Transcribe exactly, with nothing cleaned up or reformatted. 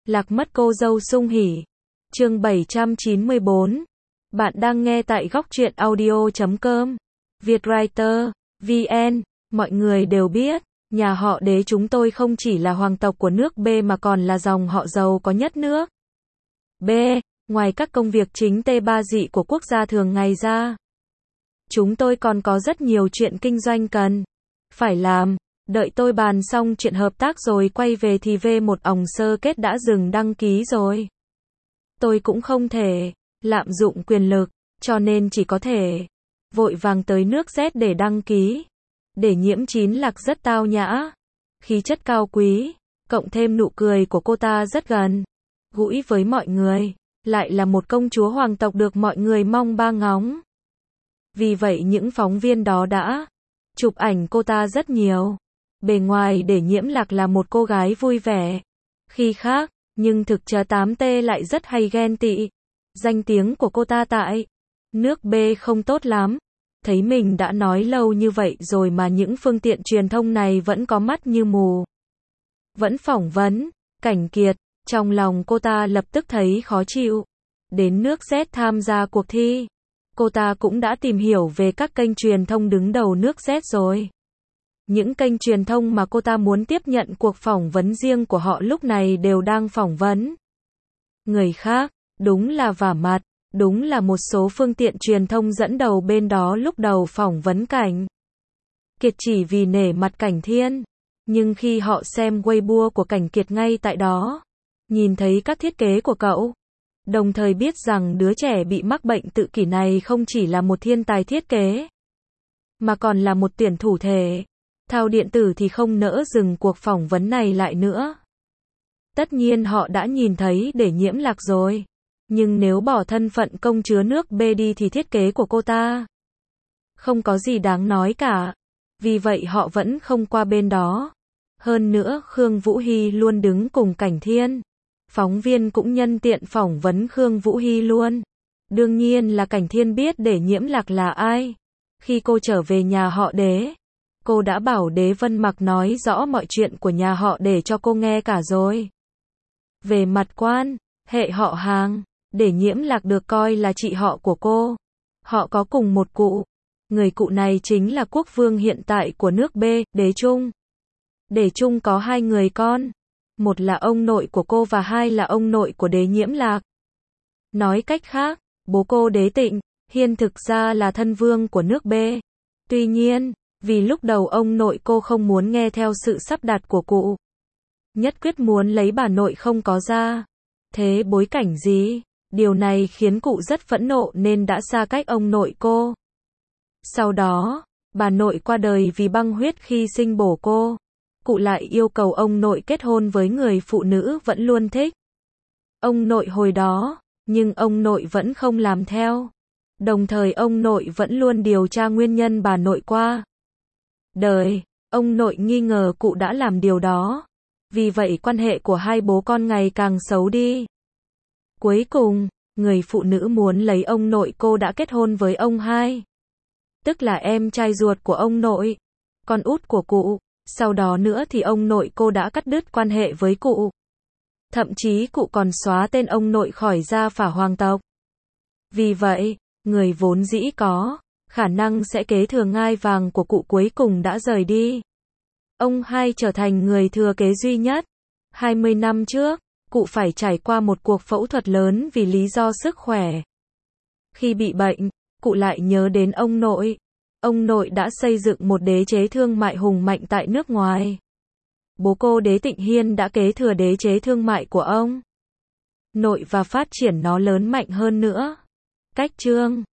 Lạc mất cô dâu sung hỉ. Chương bảy trăm chín mươi bốn. Bạn đang nghe tại góc truyện audio chấm com. Vietwriter, vê en. Mọi người đều biết, nhà họ Đế chúng tôi không chỉ là hoàng tộc của nước B mà còn là dòng họ giàu có nhất nước B. Ngoài các công việc chính tê ba dị của quốc gia thường ngày ra, chúng tôi còn có rất nhiều chuyện kinh doanh cần phải làm. Đợi tôi bàn xong chuyện hợp tác rồi quay về thì vê một òng sơ kết đã dừng đăng ký rồi. Tôi cũng không thể lạm dụng quyền lực, cho nên chỉ có thể vội vàng tới nước Z để đăng ký. Để nhiễm chín Lạc rất tao nhã, khí chất cao quý, cộng thêm nụ cười của cô ta rất gần gũi với mọi người, lại là một công chúa hoàng tộc được mọi người mong ba ngóng. Vì vậy những phóng viên đó đã chụp ảnh cô ta rất nhiều. Bề ngoài để nhiễm Lạc là một cô gái vui vẻ, khi khác, nhưng thực chất tám T lại rất hay ghen tị. Danh tiếng của cô ta tại nước B không tốt lắm. Thấy mình đã nói lâu như vậy rồi mà những phương tiện truyền thông này vẫn có mắt như mù, vẫn phỏng vấn Cảnh Kiệt. Trong lòng cô ta lập tức thấy khó chịu. Đến nước Z tham gia cuộc thi, cô ta cũng đã tìm hiểu về các kênh truyền thông đứng đầu nước Z rồi. Những kênh truyền thông mà cô ta muốn tiếp nhận cuộc phỏng vấn riêng của họ lúc này đều đang phỏng vấn người khác. Đúng là vả mặt. Đúng là một số phương tiện truyền thông dẫn đầu bên đó lúc đầu phỏng vấn Cảnh Kiệt chỉ vì nể mặt Cảnh Thiên. Nhưng khi họ xem Weibo của Cảnh Kiệt ngay tại đó, nhìn thấy các thiết kế của cậu, đồng thời biết rằng đứa trẻ bị mắc bệnh tự kỷ này không chỉ là một thiên tài thiết kế, mà còn là một tuyển thủ thể thao điện tử thì không nỡ dừng cuộc phỏng vấn này lại nữa. Tất nhiên họ đã nhìn thấy để nhiễm Lạc rồi. Nhưng nếu bỏ thân phận công chúa nước B đi thì thiết kế của cô ta không có gì đáng nói cả. Vì vậy họ vẫn không qua bên đó. Hơn nữa Khương Vũ Hy luôn đứng cùng Cảnh Thiên. Phóng viên cũng nhân tiện phỏng vấn Khương Vũ Hy luôn. Đương nhiên là Cảnh Thiên biết để nhiễm Lạc là ai. Khi cô trở về nhà họ Đế, cô đã bảo Đế Vân Mặc nói rõ mọi chuyện của nhà họ để cho cô nghe cả rồi. Về mặt quan hệ họ hàng, để nhiễm Lạc được coi là chị họ của cô. Họ có cùng một cụ. Người cụ này chính là quốc vương hiện tại của nước B, Đế Trung. Đế Trung có hai người con. Một là ông nội của cô và hai là ông nội của Đế nhiễm Lạc. Nói cách khác, bố cô Đế Tịnh Hiên thực ra là thân vương của nước B. Tuy nhiên, vì lúc đầu ông nội cô không muốn nghe theo sự sắp đặt của cụ, nhất quyết muốn lấy bà nội không có ra. Thế bối cảnh gì? Điều này khiến cụ rất phẫn nộ nên đã xa cách ông nội cô. Sau đó, bà nội qua đời vì băng huyết khi sinh bổ cô. Cụ lại yêu cầu ông nội kết hôn với người phụ nữ vẫn luôn thích ông nội hồi đó, nhưng ông nội vẫn không làm theo. Đồng thời ông nội vẫn luôn điều tra nguyên nhân bà nội qua đời. Ông nội nghi ngờ cụ đã làm điều đó. Vì vậy quan hệ của hai bố con ngày càng xấu đi. Cuối cùng, người phụ nữ muốn lấy ông nội cô đã kết hôn với ông hai, tức là em trai ruột của ông nội, con út của cụ. Sau đó nữa thì ông nội cô đã cắt đứt quan hệ với cụ. Thậm chí cụ còn xóa tên ông nội khỏi gia phả hoàng tộc. Vì vậy, người vốn dĩ có khả năng sẽ kế thừa ngai vàng của cụ cuối cùng đã rời đi. Ông hai trở thành người thừa kế duy nhất. hai mươi năm trước, cụ phải trải qua một cuộc phẫu thuật lớn vì lý do sức khỏe. Khi bị bệnh, cụ lại nhớ đến ông nội. Ông nội đã xây dựng một đế chế thương mại hùng mạnh tại nước ngoài. Bố cô Đế Tịnh Hiên đã kế thừa đế chế thương mại của ông nội và phát triển nó lớn mạnh hơn nữa. Cách chương